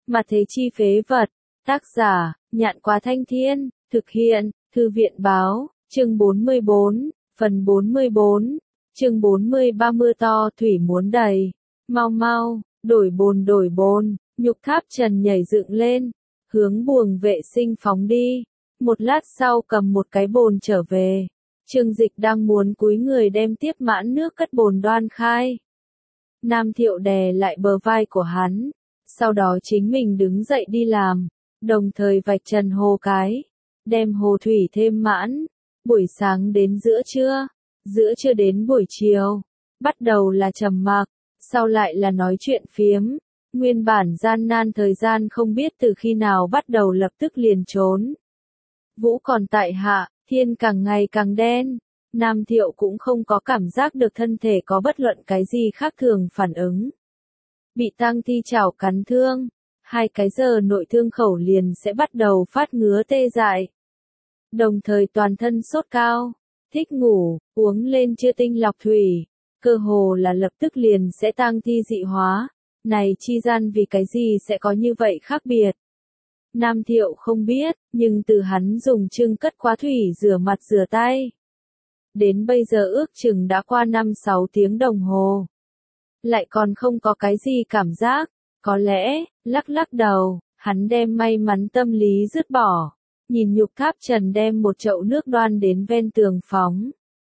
Mà thế chi phế vật. Tác giả, Nhạn Quá Thanh Thiên, thực hiện, Thư viện Báo, chương 44, phần 44, chương 43 mưa to thủy muốn đầy. Mau mau, đổi bồn, Nhục Tháp Trần nhảy dựng lên, hướng buồng vệ sinh phóng đi. Một lát sau cầm một cái bồn trở về. Trương Dịch đang muốn cúi người đem tiếp mãn nước cất bồn đoan khai. Nam Thiệu đè lại bờ vai của hắn, sau đó chính mình đứng dậy đi làm, đồng thời vạch trần hồ cái, đem hồ thủy thêm mãn. Buổi sáng đến giữa trưa đến buổi chiều, bắt đầu là trầm mặc, sau lại là nói chuyện phiếm. Nguyên bản gian nan thời gian không biết từ khi nào bắt đầu lập tức liền trốn. Vũ còn tại hạ, thiên càng ngày càng đen. Nam Thiệu cũng không có cảm giác được thân thể có bất luận cái gì khác thường phản ứng. Bị tang thi chảo cắn thương, 2 cái giờ nội thương khẩu liền sẽ bắt đầu phát ngứa tê dại. Đồng thời toàn thân sốt cao, thích ngủ, uống lên chưa tinh lọc thủy, cơ hồ là lập tức liền sẽ tang thi dị hóa. Này chi gian vì cái gì sẽ có như vậy khác biệt? Nam Thiệu không biết, nhưng từ hắn dùng chưng cất quá thủy rửa mặt rửa tay. Đến bây giờ ước chừng đã qua 5-6 tiếng đồng hồ. Lại còn không có cái gì cảm giác, có lẽ, lắc đầu, hắn đem may mắn tâm lý dứt bỏ. Nhìn Nhục Tháp Trần đem một chậu nước đoan đến ven tường phóng.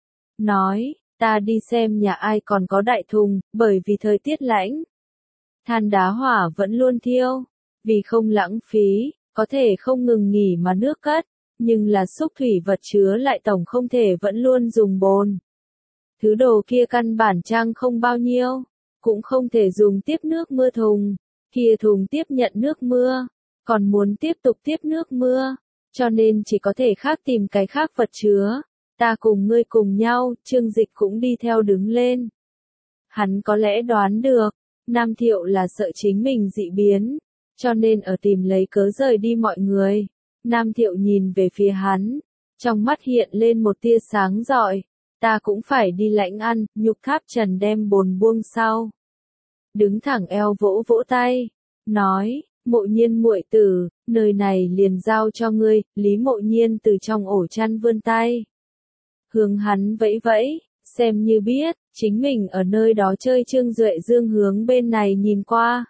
Nói, ta đi xem nhà ai còn có đại thùng, bởi vì thời tiết lạnh. Than đá hỏa vẫn luôn thiêu, vì không lãng phí, có thể không ngừng nghỉ mà nước cất, nhưng là xúc thủy vật chứa lại tổng không thể vẫn luôn dùng bồn. Thứ đồ kia căn bản trang không bao nhiêu, cũng không thể dùng tiếp nước mưa thùng, kia thùng tiếp nhận nước mưa, còn muốn tiếp tục tiếp nước mưa, cho nên chỉ có thể khác tìm cái khác vật chứa. Ta cùng ngươi cùng nhau, Trương Dịch cũng đi theo đứng lên. Hắn có lẽ đoán được, Nam Thiệu là sợ chính mình dị biến, cho nên ở tìm lấy cớ rời đi mọi người. Nam Thiệu nhìn về phía hắn, trong mắt hiện lên một tia sáng rọi. Ta cũng phải đi lãnh ăn. Nhục Tháp Trần đem bồn buông sau, đứng thẳng eo vỗ vỗ tay, nói, Mộ Nhiên muội tử, nơi này liền giao cho ngươi. Lý Mộ Nhiên từ trong ổ chăn vươn tay, hướng hắn vẫy vẫy, xem như biết, chính mình ở nơi đó chơi. Trương Duệ Dương hướng bên này nhìn qua.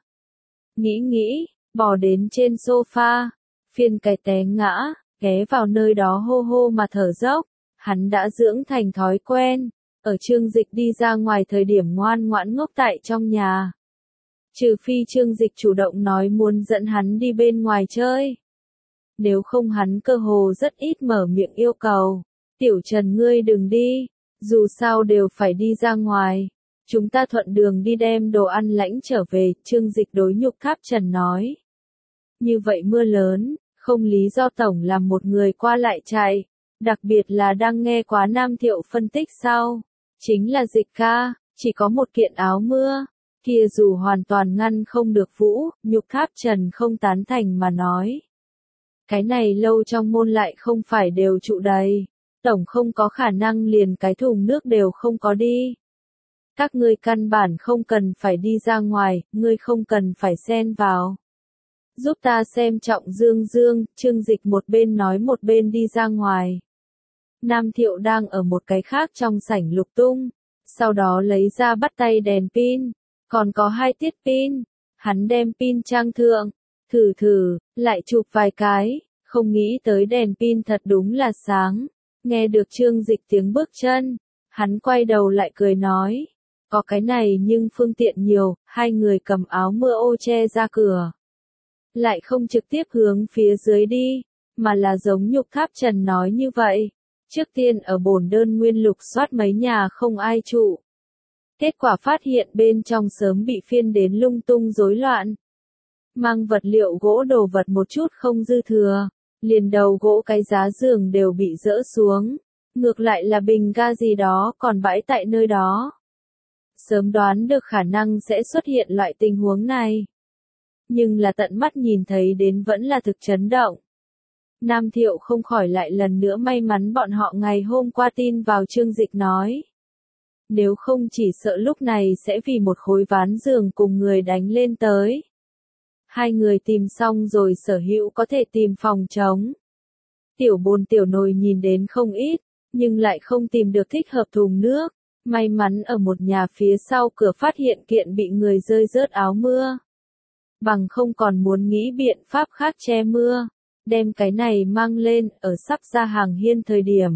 Nghĩ, bò đến trên sofa, phiên cái té ngã, ghé vào nơi đó hô hô mà thở dốc. Hắn đã dưỡng thành thói quen, ở Trương Dịch đi ra ngoài thời điểm ngoan ngoãn ngốc tại trong nhà. Trừ phi Trương Dịch chủ động nói muốn dẫn hắn đi bên ngoài chơi. Nếu không hắn cơ hồ rất ít mở miệng yêu cầu. Tiểu Trần ngươi đừng đi, dù sao đều phải đi ra ngoài. Chúng ta thuận đường đi đem đồ ăn lãnh trở về. Trương Dịch đối Nhục Tháp Trần nói. Như vậy mưa lớn, không lý do tổng làm một người qua lại chạy. Đặc biệt là đang nghe quá Nam Thiệu phân tích sau. Chính là Dịch ca, chỉ có một kiện áo mưa. Kia dù hoàn toàn ngăn không được Vũ. Nhục Tháp Trần không tán thành mà nói. Cái này lâu trong môn lại không phải đều trụ đầy. Tổng không có khả năng liền cái thùng nước đều không có đi. Các ngươi căn bản không cần phải đi ra ngoài, ngươi không cần phải xen vào. Giúp ta xem trọng Dương. Trương Dịch một bên nói một bên đi ra ngoài. Nam Thiệu đang ở một cái khác trong sảnh lục tung, sau đó lấy ra bắt tay đèn pin, còn có 2 tiết pin. Hắn đem pin trang thượng, thử, lại chụp vài cái, không nghĩ tới đèn pin thật đúng là sáng. Nghe được Trương Dịch tiếng bước chân, hắn quay đầu lại cười nói, có cái này nhưng phương tiện nhiều. 2 người cầm áo mưa ô che ra cửa, lại không trực tiếp hướng phía dưới đi, mà là giống Nhục Tháp Trần nói như vậy. Trước tiên ở bổn đơn nguyên lục soát mấy nhà không ai trụ. Kết quả phát hiện bên trong sớm bị phiên đến lung tung rối loạn. Mang vật liệu gỗ đồ vật một chút không dư thừa, liền đầu gỗ cái giá giường đều bị dỡ xuống. Ngược lại là bình ga gì đó còn bãi tại nơi đó. Sớm đoán được khả năng sẽ xuất hiện loại tình huống này. Nhưng là tận mắt nhìn thấy đến vẫn là thực chấn động. Nam Thiệu không khỏi lại lần nữa may mắn bọn họ ngày hôm qua tin vào Trương Dịch nói. Nếu không chỉ sợ lúc này sẽ vì một khối ván giường cùng người đánh lên tới. Hai người tìm xong rồi sở hữu có thể tìm phòng trống. Tiểu bồn tiểu nồi nhìn đến không ít, nhưng lại không tìm được thích hợp thùng nước. May mắn ở một nhà phía sau cửa phát hiện kiện bị người rơi rớt áo mưa. Bằng không còn muốn nghĩ biện pháp khác che mưa. Đem cái này mang lên, ở sắp ra hàng hiên thời điểm.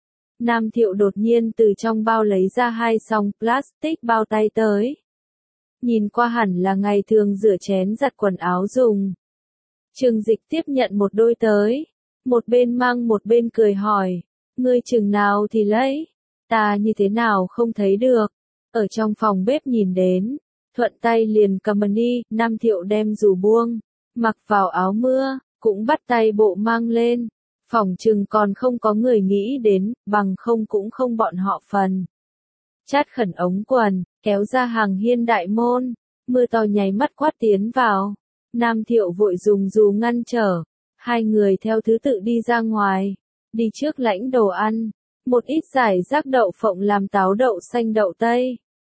Nam Thiệu đột nhiên từ trong bao lấy ra 2 song plastic bao tay tới. Nhìn qua hẳn là ngày thường rửa chén giặt quần áo dùng. Trương Dịch tiếp nhận một đôi tới. Một bên mang một bên cười hỏi. Ngươi chừng nào thì lấy. Ta như thế nào không thấy được. Ở trong phòng bếp nhìn đến. Thuận tay liền cầm ni, Nam Thiệu đem dù buông. Mặc vào áo mưa, cũng bắt tay bộ mang lên. Phòng chừng còn không có người nghĩ đến, bằng không cũng không bọn họ phần. Chát khẩn ống quần, kéo ra hàng hiên đại môn. Mưa to nháy mắt quát tiến vào. Nam Thiệu vội dùng dù ngăn trở. Hai người theo thứ tự đi ra ngoài. Đi trước lãnh đồ ăn. Một ít giải rác đậu phộng làm táo đậu xanh đậu tây.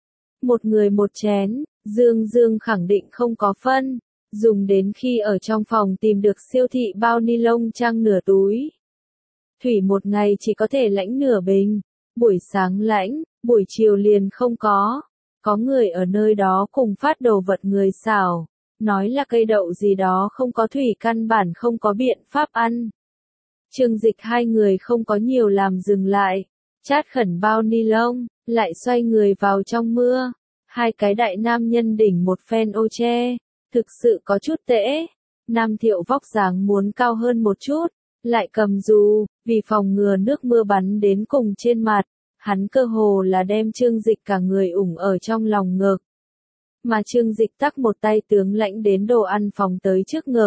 Một người một chén, Dương khẳng định không có phân. Dùng đến khi ở trong phòng tìm được siêu thị bao ni lông trang nửa túi. Thủy một ngày chỉ có thể lãnh nửa bình. Buổi sáng lãnh, buổi chiều liền không có. Có người ở nơi đó cùng phát đồ vật người xảo. Nói là cây đậu gì đó không có thủy căn bản không có biện pháp ăn. Trương Dịch hai người không có nhiều làm dừng lại. Chát khẩn bao ni lông, lại xoay người vào trong mưa. Hai cái đại nam nhân đỉnh một phen ô che. Thực sự có chút tễ. Nam Thiệu vóc dáng muốn cao hơn một chút. Lại cầm dù, vì phòng ngừa nước mưa bắn đến cùng trên mặt. Hắn cơ hồ là đem Trương Dịch cả người ủng ở trong lòng ngực. Mà Trương Dịch tắc một tay tướng lãnh đến đồ ăn phòng tới trước ngực.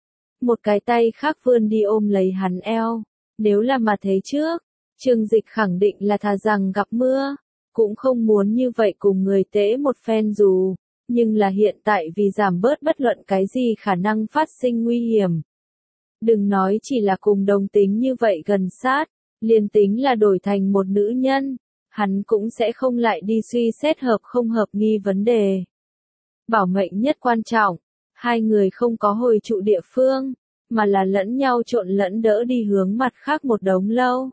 Một cái tay khác vươn đi ôm lấy hắn eo. Nếu là mà thấy trước, Trương Dịch khẳng định là thà rằng gặp mưa. Cũng không muốn như vậy cùng người tễ một phen dù. Nhưng là hiện tại vì giảm bớt bất luận cái gì khả năng phát sinh nguy hiểm. Đừng nói chỉ là cùng đồng tính như vậy gần sát. Liền tính là đổi thành một nữ nhân. Hắn cũng sẽ không lại đi suy xét hợp không hợp nghi vấn đề. Bảo mệnh nhất quan trọng. Hai người không có hồi trụ địa phương. Mà là lẫn nhau trộn lẫn đỡ đi hướng mặt khác một đống lâu.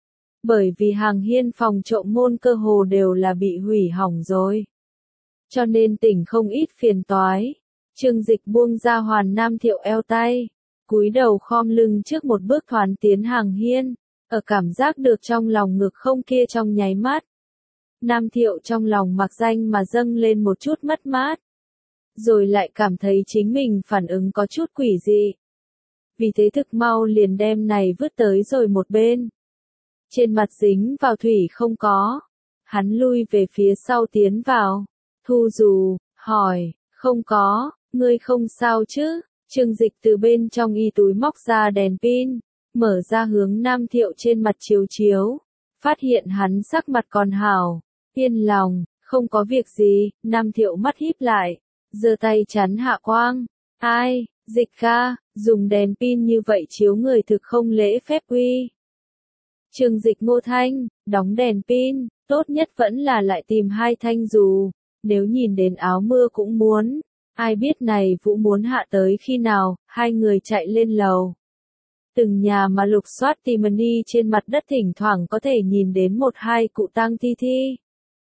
Bởi vì hàng hiên phòng trộm môn cơ hồ đều là bị hủy hỏng rồi. Cho nên tỉnh không ít phiền toái. Trương Dịch buông ra Hoàn Nam Thiệu eo tay. Cúi đầu khom lưng trước một bước thoán tiến hàng hiên. Ở cảm giác được trong lòng ngực không kia trong nháy mắt. Nam Thiệu trong lòng mặc danh mà dâng lên một chút mất mát. Rồi lại cảm thấy chính mình phản ứng có chút quỷ dị. Vì thế thực mau liền đem này vứt tới rồi một bên. Trên mặt dính vào thủy không có. Hắn lui về phía sau tiến vào. Thu dù, hỏi, không có, ngươi không sao chứ? Trương Dịch từ bên trong y túi móc ra đèn pin. Mở ra hướng Nam Thiệu trên mặt chiếu chiếu. Phát hiện hắn sắc mặt còn hảo. Yên lòng, không có việc gì. Nam Thiệu mắt híp lại. Giơ tay chắn hạ quang. Ai, Dịch ca, dùng đèn pin như vậy chiếu người thực không lễ phép uy. Trương Dịch ngô thanh, đóng đèn pin, tốt nhất vẫn là lại tìm 2 thanh dù. Nếu nhìn đến áo mưa cũng muốn. Ai biết này Vũ muốn hạ tới khi nào, hai người chạy lên lầu. Từng nhà mà lục soát Timony trên mặt đất thỉnh thoảng có thể nhìn đến 1-2 cụ tang thi.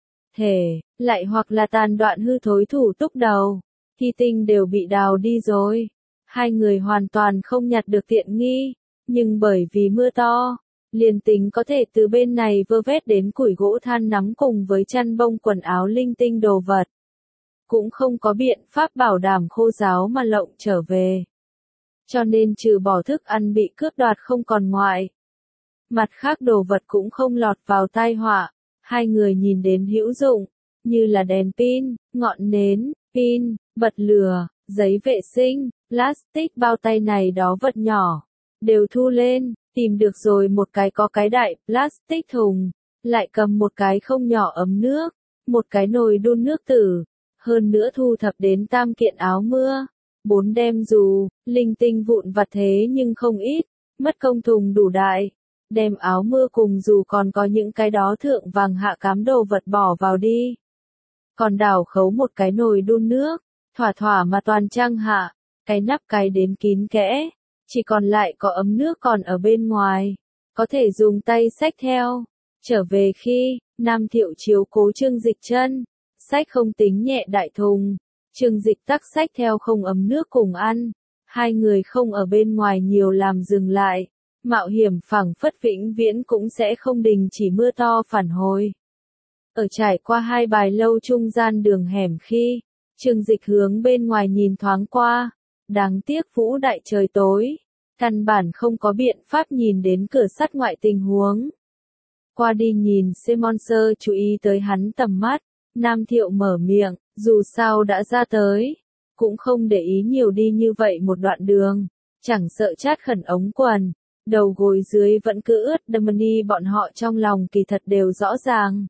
Lại hoặc là tàn đoạn hư thối thủ túc đầu. Thi tinh đều bị đào đi rồi. Hai người hoàn toàn không nhặt được tiện nghi. Nhưng bởi vì mưa to, liền tính có thể từ bên này vơ vét đến củi gỗ than nắm cùng với chăn bông quần áo linh tinh đồ vật. Cũng không có biện pháp bảo đảm khô ráo mà lộng trở về. Cho nên trừ bỏ thức ăn bị cướp đoạt không còn ngoại. Mặt khác đồ vật cũng không lọt vào tai họa. Hai người nhìn đến hữu dụng, như là đèn pin, ngọn nến, pin, bật lửa, giấy vệ sinh, plastic bao tay này đó vật nhỏ. Đều thu lên, tìm được rồi một cái có cái đại plastic thùng. Lại cầm một cái không nhỏ ấm nước, một cái nồi đun nước tử. Hơn nữa thu thập đến 3 kiện áo mưa. 4 đem dù, linh tinh vụn vặt thế nhưng không ít, mất công thùng đủ đại. Đem áo mưa cùng dù còn có những cái đó thượng vàng hạ cám đồ vật bỏ vào đi. Còn đảo khấu một cái nồi đun nước, thỏa mà toàn trang hạ. cái nắp cài đến kín kẽ, chỉ còn lại có ấm nước còn ở bên ngoài, có thể dùng tay xách theo. Trở về khi, Nam Thiệu chiếu cố Trương Dịch chân, xách không tính nhẹ đại thùng, Trương Dịch tắc xách theo không ấm nước cùng ăn, hai người không ở bên ngoài nhiều làm dừng lại, mạo hiểm phảng phất vĩnh viễn cũng sẽ không đình chỉ mưa to phản hồi. Ở trải qua hai bài lâu trung gian đường hẻm khi, Trương Dịch hướng bên ngoài nhìn thoáng qua, đáng tiếc vũ đại trời tối, căn bản không có biện pháp nhìn đến cửa sắt ngoại tình huống. Qua đi nhìn Simonser chú ý tới hắn tầm mắt, Nam Thiệu mở miệng, dù sao đã ra tới, cũng không để ý nhiều đi như vậy một đoạn đường, chẳng sợ chát khẩn ống quần, đầu gối dưới vẫn cứ ướt Damani bọn họ trong lòng kỳ thật đều rõ ràng.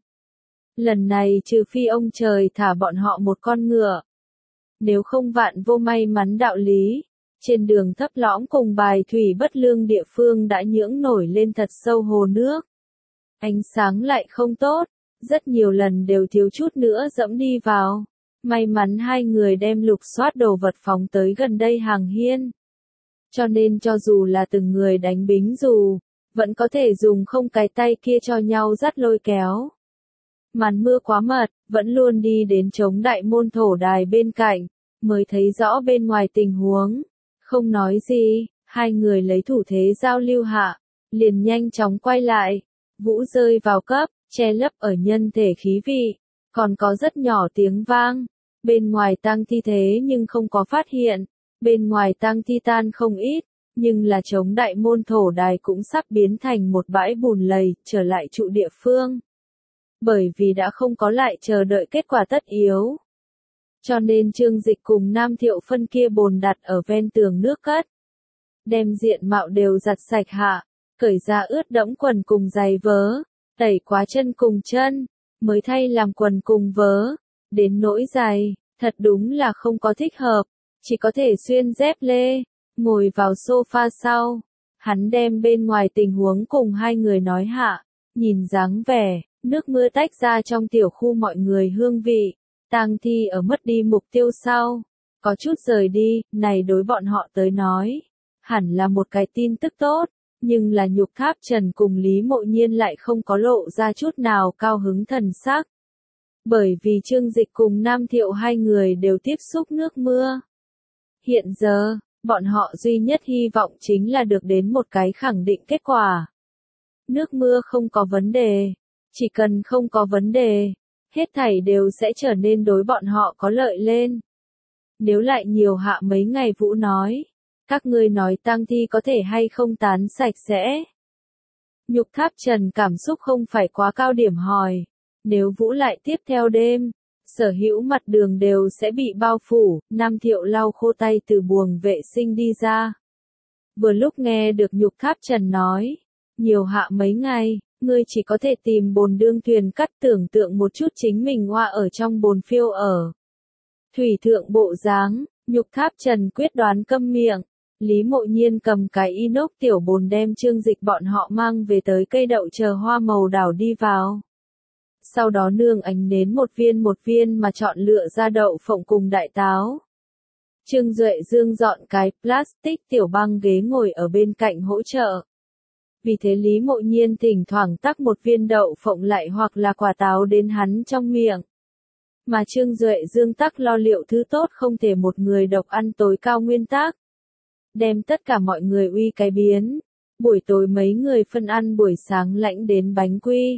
Lần này trừ phi ông trời thả bọn họ một con ngựa. Nếu không vạn vô may mắn đạo lý, trên đường thấp lõm cùng bài thủy bất lương địa phương đã nhưỡng nổi lên thật sâu hồ nước. Ánh sáng lại không tốt, rất nhiều lần đều thiếu chút nữa dẫm đi vào. May mắn hai người đem lục soát đồ vật phóng tới gần đây hàng hiên. Cho nên cho dù là từng người đánh bính dù, vẫn có thể dùng không cái tay kia cho nhau dắt lôi kéo. Màn mưa quá mật, vẫn luôn đi đến chống đại môn thổ đài bên cạnh, mới thấy rõ bên ngoài tình huống. Không nói gì, hai người lấy thủ thế giao lưu hạ, liền nhanh chóng quay lại. Vũ rơi vào cấp, che lấp ở nhân thể khí vị, còn có rất nhỏ tiếng vang. Bên ngoài tang thi thế nhưng không có phát hiện, bên ngoài tang thi tan không ít, nhưng là chống đại môn thổ đài cũng sắp biến thành một bãi bùn lầy, trở lại trụ địa phương. Bởi vì đã không có lại chờ đợi kết quả tất yếu. Cho nên Trương Dịch cùng Nam Thiệu phân kia bồn đặt ở ven tường nước cất. Đem diện mạo đều giặt sạch hạ, cởi ra ướt đẫm quần cùng giày vớ, tẩy quá chân cùng chân, mới thay làm quần cùng vớ. Đến nỗi giày, thật đúng là không có thích hợp, chỉ có thể xuyên dép lê, ngồi vào sofa sau. Hắn đem bên ngoài tình huống cùng hai người nói hạ, nhìn dáng vẻ, nước mưa tách ra trong tiểu khu mọi người hương vị, tang thi ở mất đi mục tiêu sau, có chút rời đi, này đối bọn họ tới nói, hẳn là một cái tin tức tốt, nhưng là Nhục Tháp Trần cùng Lý Mộ Nhiên lại không có lộ ra chút nào cao hứng thần sắc. Bởi vì Trương Dịch cùng Nam Thiệu hai người đều tiếp xúc nước mưa. Hiện giờ, bọn họ duy nhất hy vọng chính là được đến một cái khẳng định kết quả. Nước mưa không có vấn đề, chỉ cần không có vấn đề, hết thảy đều sẽ trở nên đối bọn họ có lợi lên. Nếu lại nhiều hạ mấy ngày Vũ nói, các ngươi nói tang thi có thể hay không tán sạch sẽ. Nhục Tháp Trần cảm xúc không phải quá cao điểm hỏi. Nếu Vũ lại tiếp theo đêm, sở hữu mặt đường đều sẽ bị bao phủ, Nam Thiệu lau khô tay từ buồng vệ sinh đi ra. Vừa lúc nghe được Nhục Tháp Trần nói, nhiều hạ mấy ngày, ngươi chỉ có thể tìm bồn đương thuyền cắt tưởng tượng một chút chính mình hoa ở trong bồn phiêu ở. Thủy thượng bộ dáng, Nhục Tháp Trần quyết đoán câm miệng, Lý Mộ Nhiên cầm cái inox tiểu bồn đem Trương Dịch bọn họ mang về tới cây đậu chờ hoa màu đảo đi vào. Sau đó nương ánh nến một viên mà chọn lựa ra đậu phộng cùng đại táo. Trương Duệ Dương dọn cái plastic tiểu băng ghế ngồi ở bên cạnh hỗ trợ. Vì thế Lý Mộ Nhiên thỉnh thoảng tắc một viên đậu phộng lại hoặc là quả táo đến hắn trong miệng. Mà Trương Duệ Dương tắc lo liệu thứ tốt không thể một người độc ăn tối cao nguyên tắc. Đem tất cả mọi người uy cái biến. Buổi tối mấy người phân ăn buổi sáng lãnh đến bánh quy.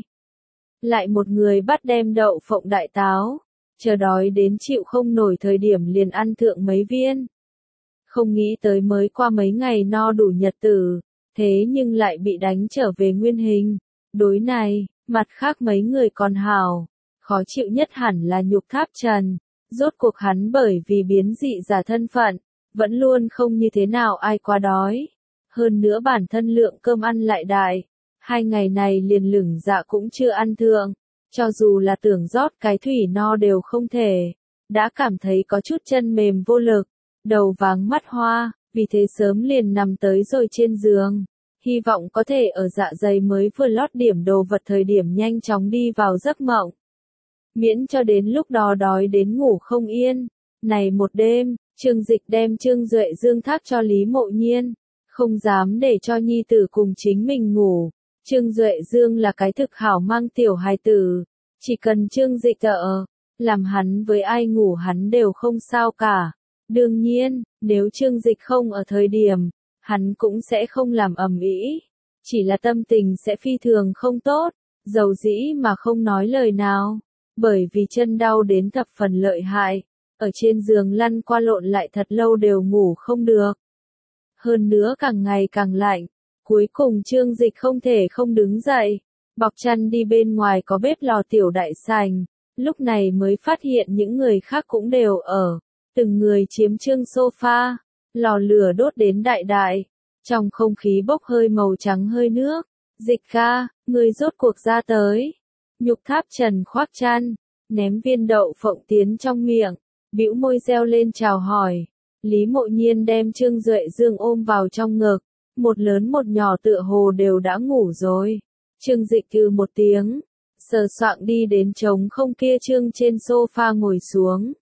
Lại một người bắt đem đậu phộng đại táo, chờ đói đến chịu không nổi thời điểm liền ăn thượng mấy viên. Không nghĩ tới mới qua mấy ngày no đủ nhật tử, thế nhưng lại bị đánh trở về nguyên hình. Đối này, mặt khác mấy người còn hào, khó chịu nhất hẳn là Nhục Tháp Trần, rốt cuộc hắn bởi vì biến dị giả thân phận, vẫn luôn không như thế nào ai quá đói. Hơn nữa bản thân lượng cơm ăn lại đại. 2 ngày này liền lửng dạ cũng chưa ăn thượng, cho dù là tưởng rót cái thủy no đều không thể, đã cảm thấy có chút chân mềm vô lực, đầu váng mắt hoa, vì thế sớm liền nằm tới rồi trên giường, hy vọng có thể ở dạ dày mới vừa lót điểm đồ vật thời điểm nhanh chóng đi vào giấc mộng. Miễn cho đến lúc đó đói đến ngủ không yên, này một đêm, Trương Dịch đem Trương Duệ Dương thác cho Lý Mộ Nhiên, không dám để cho nhi tử cùng chính mình ngủ. Trương Duệ Dương là cái thực hảo mang tiểu hài tử, chỉ cần Trương Dịch ở, làm hắn với ai ngủ hắn đều không sao cả. Đương nhiên, nếu Trương Dịch không ở thời điểm, hắn cũng sẽ không làm ầm ĩ, chỉ là tâm tình sẽ phi thường không tốt, dầu dĩ mà không nói lời nào, bởi vì chân đau đến thập phần lợi hại, ở trên giường lăn qua lộn lại thật lâu đều ngủ không được. Hơn nữa càng ngày càng lạnh, cuối cùng Trương Dịch không thể không đứng dậy, bọc chăn đi bên ngoài có bếp lò tiểu đại sảnh, lúc này mới phát hiện những người khác cũng đều ở, từng người chiếm trương sofa, lò lửa đốt đến đại đại, trong không khí bốc hơi màu trắng hơi nước. Dịch ca, người rốt cuộc ra tới. Nhục Tháp Trần khoác chăn, ném viên đậu phộng tiến trong miệng, bĩu môi reo lên chào hỏi. Lý Mộ Nhiên đem Trương Duệ Dương ôm vào trong ngực, một lớn một nhỏ tựa hồ đều đã ngủ rồi. Trương Dịch cừ một tiếng, sờ soạng đi đến trống không kia trương trên sofa ngồi xuống.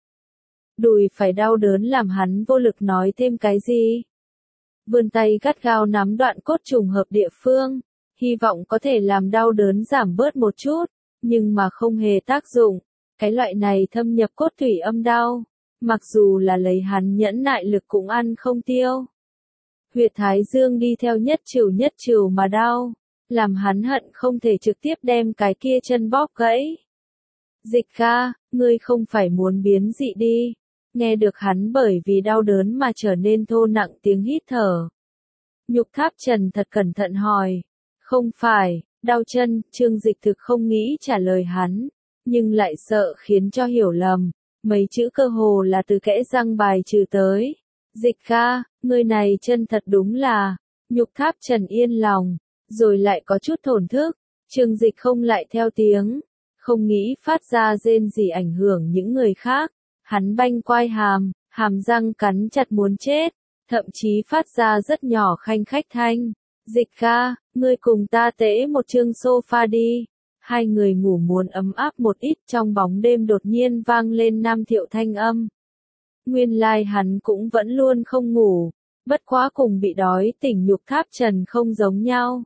Đùi phải đau đớn làm hắn vô lực nói thêm cái gì. Vươn tay gắt gao nắm đoạn cốt trùng hợp địa phương, hy vọng có thể làm đau đớn giảm bớt một chút, nhưng mà không hề tác dụng. Cái loại này thâm nhập cốt thủy âm đau, mặc dù là lấy hắn nhẫn nại lực cũng ăn không tiêu. Huyệt thái dương đi theo nhất trừ mà đau, làm hắn hận không thể trực tiếp đem cái kia chân bóp gãy. Dịch ca, ngươi không phải muốn biến dị đi. Nghe được hắn bởi vì đau đớn mà trở nên thô nặng tiếng hít thở. Nhục Tháp Trần thật cẩn thận hỏi. Không phải, đau chân, Trương Dịch thực không nghĩ trả lời hắn, nhưng lại sợ khiến cho hiểu lầm. Mấy chữ cơ hồ là từ kẽ răng bài trừ tới. Dịch ca, ngươi này chân thật đúng là. Nhục Tháp Trần yên lòng, rồi lại có chút thổn thức. Trương Dịch không lại theo tiếng, không nghĩ phát ra rên gì ảnh hưởng những người khác. Hắn banh quai hàm, hàm răng cắn chặt muốn chết, thậm chí phát ra rất nhỏ khanh khách thanh. Dịch ca, ngươi cùng ta tễ một chương sofa đi. Hai người ngủ muốn ấm áp một ít, trong bóng đêm đột nhiên vang lên Nam Thiệu thanh âm. Nguyên lai hắn cũng vẫn luôn không ngủ, bất quá cùng bị đói tỉnh Nhục Tháp Trần không giống nhau.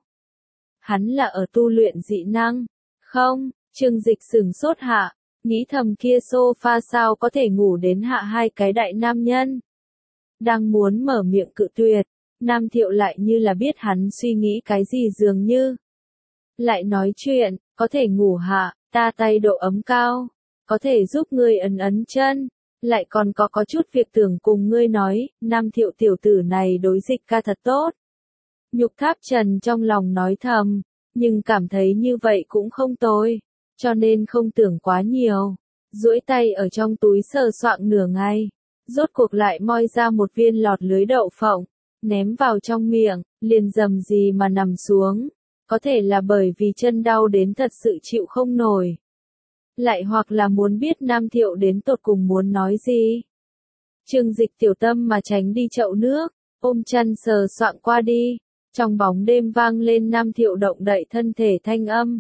Hắn là ở tu luyện dị năng. Không, Trương Dịch sửng sốt hạ. Nghĩ thầm kia sofa sao có thể ngủ đến hạ hai cái đại nam nhân. Đang muốn mở miệng cự tuyệt, Nam Thiệu lại như là biết hắn suy nghĩ cái gì dường như. Lại nói chuyện, có thể ngủ hạ, ta tay độ ấm cao, có thể giúp ngươi ấn ấn chân, lại còn có chút việc tưởng cùng ngươi nói, Nam Thiệu tiểu tử này đối Dịch ca thật tốt. Nhục Tháp Trần trong lòng nói thầm, nhưng cảm thấy như vậy cũng không tồi. Cho nên không tưởng quá nhiều, duỗi tay ở trong túi sờ soạng nửa ngày, rốt cuộc lại moi ra một viên lọt lưới đậu phộng, ném vào trong miệng, liền rầm gì mà nằm xuống, có thể là bởi vì chân đau đến thật sự chịu không nổi. Lại hoặc là muốn biết Nam Thiệu đến tột cùng muốn nói gì. Trương Dịch tiểu tâm mà tránh đi chậu nước, ôm chăn sờ soạng qua đi, trong bóng đêm vang lên Nam Thiệu động đậy thân thể thanh âm.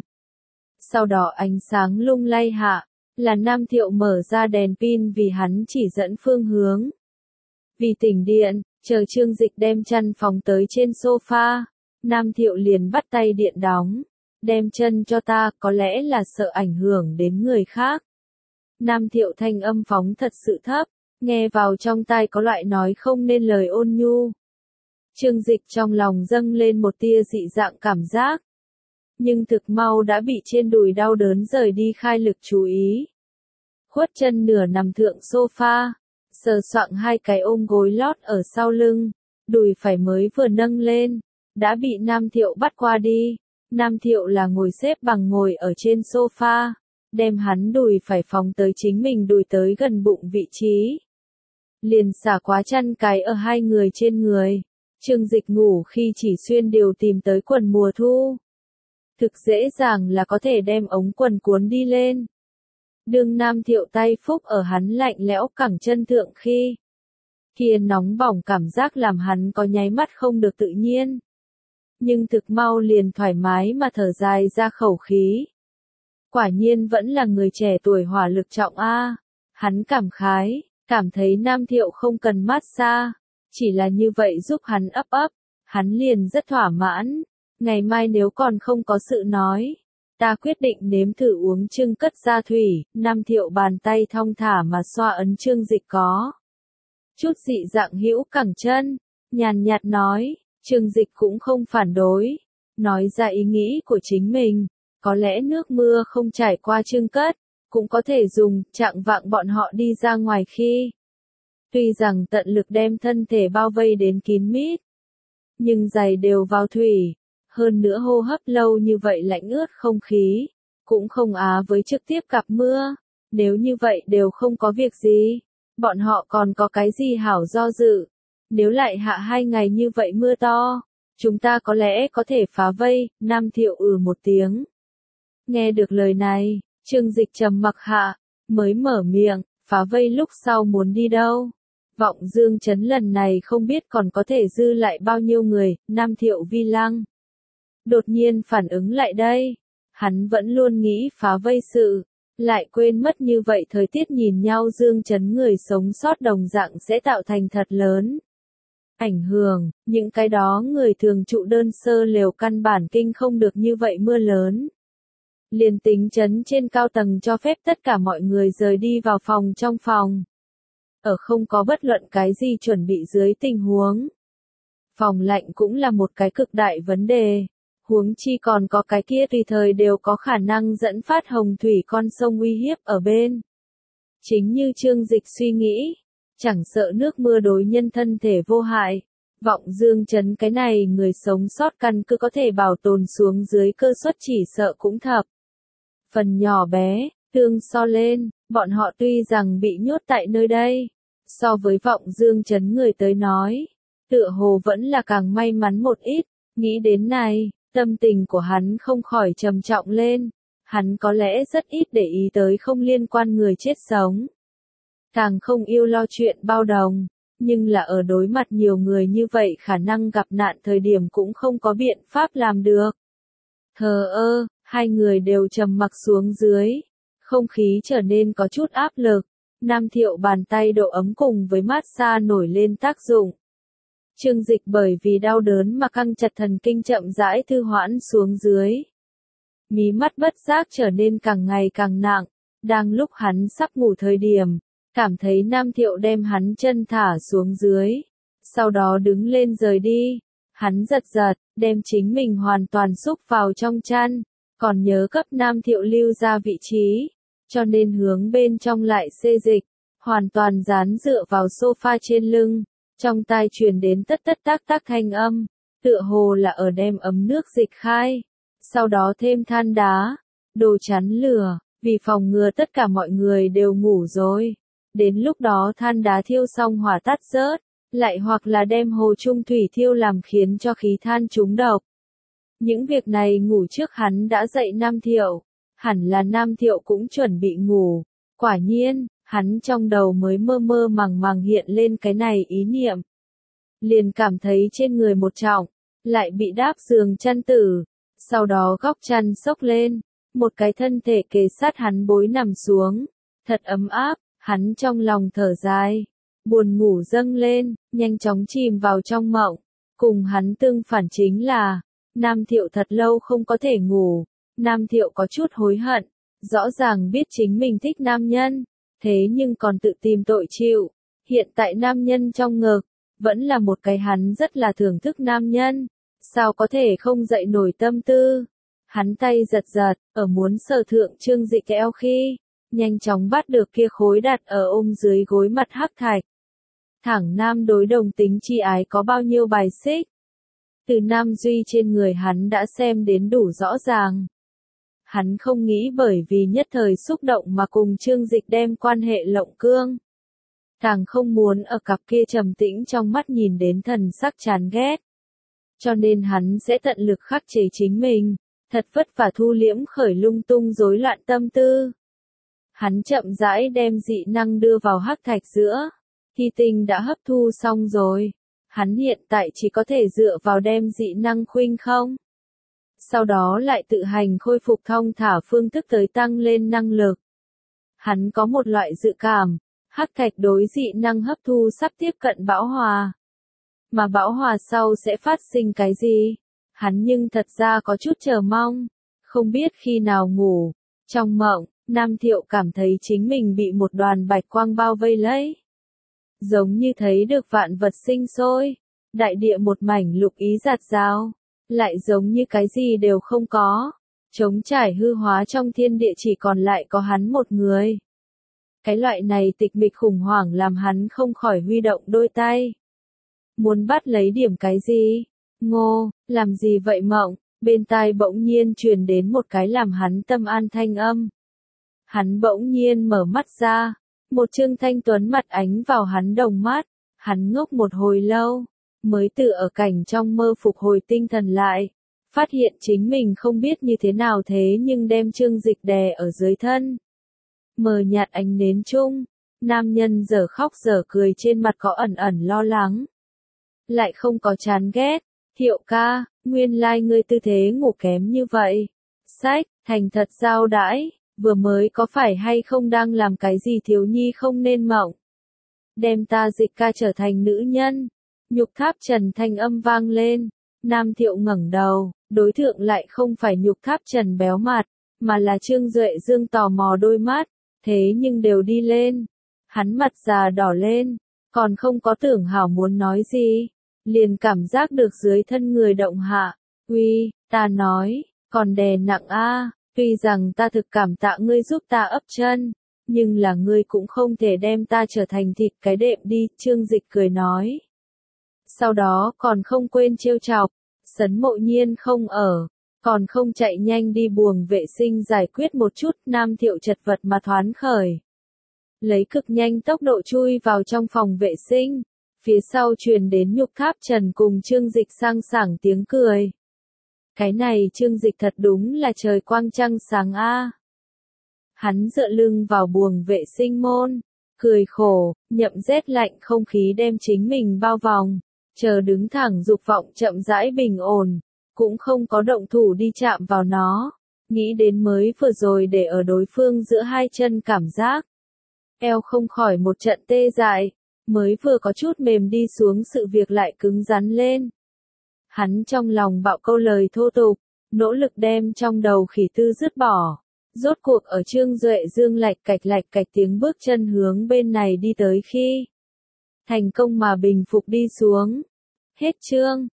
Sau đó ánh sáng lung lay hạ, là Nam Thiệu mở ra đèn pin vì hắn chỉ dẫn phương hướng. Vì tỉnh điện, chờ Trương Dịch đem chăn phóng tới trên sofa, Nam Thiệu liền bắt tay điện đóng. Đem chân cho ta, có lẽ là sợ ảnh hưởng đến người khác. Nam Thiệu thanh âm phóng thật sự thấp, nghe vào trong tai có loại nói không nên lời ôn nhu. Trương Dịch trong lòng dâng lên một tia dị dạng cảm giác. Nhưng thực mau đã bị trên đùi đau đớn rời đi khai lực chú ý. Khuất chân nửa nằm thượng sofa, sờ soạng hai cái ôm gối lót ở sau lưng, đùi phải mới vừa nâng lên, đã bị Nam Thiệu bắt qua đi. Nam Thiệu là ngồi xếp bằng ngồi ở trên sofa, đem hắn đùi phải phóng tới chính mình đùi tới gần bụng vị trí. Liền xả quá chăn cái ở hai người trên người. Trương Dịch ngủ khi chỉ xuyên đều tìm tới quần mùa thu. Thực dễ dàng là có thể đem ống quần cuốn đi lên. Đương Nam Thiệu tay phúc ở hắn lạnh lẽo cẳng chân thượng khi. Kia nóng bỏng cảm giác làm hắn có nháy mắt không được tự nhiên. Nhưng thực mau liền thoải mái mà thở dài ra khẩu khí. Quả nhiên vẫn là người trẻ tuổi hỏa lực trọng a. Hắn cảm khái, Cảm thấy Nam Thiệu không cần massage, chỉ là như vậy giúp hắn ấp ấp, hắn liền rất thỏa mãn. Ngày mai nếu còn không có sự nói, ta quyết định nếm thử uống Trương Cất gia thủy. Nam Thiệu bàn tay thong thả mà xoa ấn Trương Dịch có chút dị dạng hữu cẳng chân, nhàn nhạt nói. Trương Dịch cũng không phản đối, nói ra ý nghĩ của chính mình. Có lẽ nước mưa không trải qua Trương Cất, cũng có thể dùng. Chạng vạng bọn họ đi ra ngoài khi, tuy rằng tận lực đem thân thể bao vây đến kín mít, nhưng giày đều vào thủy, hơn nữa hô hấp lâu như vậy lạnh ướt không khí, cũng không á với trực tiếp gặp mưa. Nếu như vậy đều không có việc gì, bọn họ còn có cái gì hảo do dự. Nếu lại hạ 2 ngày như vậy mưa to, chúng ta có lẽ có thể phá vây. Nam Thiệu một tiếng. Nghe được lời này, Trương Dịch trầm mặc hạ, mới mở miệng. Phá vây lúc sau muốn đi đâu? Vọng Dương Trấn lần này không biết còn có thể dư lại bao nhiêu người. Nam Thiệu vi lăng đột nhiên phản ứng lại đây. Hắn vẫn luôn nghĩ phá vây sự, lại quên mất như vậy thời tiết nhìn nhau Dương Trấn người sống sót đồng dạng sẽ tạo thành thật lớn ảnh hưởng. Những cái đó người thường trụ đơn sơ lều căn bản kinh không được như vậy mưa lớn. Liền tính trấn trên cao tầng cho phép tất cả mọi người rời đi vào phòng trong phòng, ở không có bất luận cái gì chuẩn bị dưới tình huống, phòng lạnh cũng là một cái cực đại vấn đề. Huống chi còn có cái kia tùy thời đều có khả năng dẫn phát hồng thủy con sông uy hiếp ở bên. Chính như Trương Dịch suy nghĩ, chẳng sợ nước mưa đối nhân thân thể vô hại, Vọng Dương Trấn cái này người sống sót căn cứ có thể bảo tồn xuống dưới cơ suất chỉ sợ cũng thập phần nhỏ bé. Tương so lên, bọn họ tuy rằng bị nhốt tại nơi đây, so với Vọng Dương Trấn người tới nói, tựa hồ vẫn là càng may mắn một ít. Nghĩ đến này, tâm tình của hắn không khỏi trầm trọng lên. Hắn có lẽ rất ít để ý tới không liên quan người chết sống, càng không yêu lo chuyện bao đồng, nhưng là ở đối mặt nhiều người như vậy khả năng gặp nạn thời điểm cũng không có biện pháp làm được. Thờ ơ, hai người đều trầm mặc xuống dưới, không khí trở nên có chút áp lực. Nam Thiệu bàn tay độ ấm cùng với massage nổi lên tác dụng. Trương Dịch bởi vì đau đớn mà căng chặt thần kinh chậm rãi thư hoãn xuống dưới. Mí mắt bất giác trở nên càng ngày càng nặng. Đang lúc hắn sắp ngủ thời điểm, cảm thấy Nam Thiệu đem hắn chân thả xuống dưới, sau đó đứng lên rời đi. Hắn giật giật, đem chính mình hoàn toàn xúc vào trong chăn, còn nhớ cấp Nam Thiệu lưu ra vị trí, cho nên hướng bên trong lại xê dịch, hoàn toàn dán dựa vào sofa trên lưng. Trong tai truyền đến tất tất tác tác thanh âm, tựa hồ là ở đem ấm nước dịch khai, sau đó thêm than đá, đồ chắn lửa, vì phòng ngừa tất cả mọi người đều ngủ rồi. Đến lúc đó than đá thiêu xong hỏa tắt rớt, lại hoặc là đem hồ trung thủy thiêu làm khiến cho khí than trúng độc. Những việc này ngủ trước hắn đã dậy Nam Thiệu, hẳn là Nam Thiệu cũng chuẩn bị ngủ. Quả nhiên, hắn trong đầu mới mơ mơ màng màng hiện lên cái này ý niệm. Liền cảm thấy trên người một trọng, lại bị đáp giường chăn tử, sau đó góc chăn xốc lên, một cái thân thể kề sát hắn bối nằm xuống, thật ấm áp. Hắn trong lòng thở dài, buồn ngủ dâng lên, nhanh chóng chìm vào trong mộng. Cùng hắn tương phản chính là, Nam Thiệu thật lâu không có thể ngủ. Nam Thiệu có chút hối hận, rõ ràng biết chính mình thích nam nhân, thế nhưng còn tự tìm tội chịu. Hiện tại nam nhân trong ngực, vẫn là một cái hắn rất là thưởng thức nam nhân, sao có thể không dậy nổi tâm tư. Hắn tay giật giật, ở muốn sờ thượng Trương Dịch eo khi, nhanh chóng bắt được kia khối đặt ở ôm dưới gối mặt hắc thạch. Thẳng nam đối đồng tính chi ái có bao nhiêu bài xích. Từ Nam Duy trên người hắn đã xem đến đủ rõ ràng. Hắn không nghĩ bởi vì nhất thời xúc động mà cùng Trương Dịch đem quan hệ lộng cương. Càng không muốn ở cặp kia trầm tĩnh trong mắt nhìn đến thần sắc chán ghét. Cho nên hắn sẽ tận lực khắc chế chính mình, thật vất vả thu liễm khởi lung tung rối loạn tâm tư. Hắn chậm rãi đem dị năng đưa vào hắc thạch giữa. Thi tinh đã hấp thu xong rồi. Hắn hiện tại chỉ có thể dựa vào đem dị năng khuynh không. Sau đó lại tự hành khôi phục thong thả phương thức tới tăng lên năng lực. Hắn có một loại dự cảm. Hắc thạch đối dị năng hấp thu sắp tiếp cận bão hòa. Mà bão hòa sau sẽ phát sinh cái gì? Hắn nhưng thật ra có chút chờ mong. Không biết khi nào ngủ. Trong mộng, Nam Thiệu cảm thấy chính mình bị một đoàn bạch quang bao vây lấy. Giống như thấy được vạn vật sinh sôi. Đại địa một mảnh lục ý rạt rào. Lại giống như cái gì đều không có. Trống trải hư hóa trong thiên địa chỉ còn lại có hắn một người. Cái loại này tịch mịch khủng hoảng làm hắn không khỏi huy động đôi tay. Muốn bắt lấy điểm cái gì? Ngô, làm gì vậy mộng? Bên tai bỗng nhiên truyền đến một cái làm hắn tâm an thanh âm. Hắn bỗng nhiên mở mắt ra. Một Trương thanh tuấn mặt ánh vào hắn đồng mắt. Hắn ngốc một hồi lâu. Mới từ ở cảnh trong mơ phục hồi tinh thần lại. Phát hiện chính mình không biết như thế nào thế nhưng đem Trương Dịch đè ở dưới thân. Mờ nhạt ánh nến chung. Nam nhân giờ khóc giờ cười trên mặt có ẩn ẩn lo lắng. Lại không có chán ghét. Thiệu ca, nguyên lai ngươi tư thế ngủ kém như vậy. Sách, thành thật giao đãi, vừa mới có phải hay không đang làm cái gì thiếu nhi không nên mộng. Đem ta Dịch ca trở thành nữ nhân. Nhục Tháp Trần thanh âm vang lên. Nam Thiệu ngẩng đầu, đối tượng lại không phải Nhục Tháp Trần béo mặt, mà là Trương Duệ Dương tò mò đôi mắt, thế nhưng đều đi lên. Hắn mặt già đỏ lên, còn không có tưởng hảo muốn nói gì, liền cảm giác được dưới thân người động hạ. Uy, ta nói, còn đè nặng a, tuy rằng ta thực cảm tạ ngươi giúp ta ấp chân, nhưng là ngươi cũng không thể đem ta trở thành thịt cái đệm đi, Trương Dịch cười nói. Sau đó còn không quên trêu chọc, Sấn Mộ Nhiên không ở, còn không chạy nhanh đi buồng vệ sinh giải quyết một chút. Nam Thiệu chật vật mà thoán khởi. Lấy cực nhanh tốc độ chui vào trong phòng vệ sinh, phía sau truyền đến Nhục Tháp Trần cùng Trương Dịch sang sảng tiếng cười. Cái này Trương Dịch thật đúng là trời quang trăng sáng a. Hắn dựa lưng vào buồng vệ sinh môn, cười khổ, nhậm rét lạnh không khí đem chính mình bao vòng. Chờ đứng thẳng dục vọng chậm rãi bình ổn, cũng không có động thủ đi chạm vào nó, nghĩ đến mới vừa rồi để ở đối phương giữa hai chân cảm giác. Eo không khỏi một trận tê dại, mới vừa có chút mềm đi xuống sự việc lại cứng rắn lên. Hắn trong lòng bạo câu lời thô tục, nỗ lực đem trong đầu khỉ tư dứt bỏ. Rốt cuộc ở Trương Duệ Dương lạch cạch tiếng bước chân hướng bên này đi tới khi thành công mà bình phục đi xuống. Hết chương.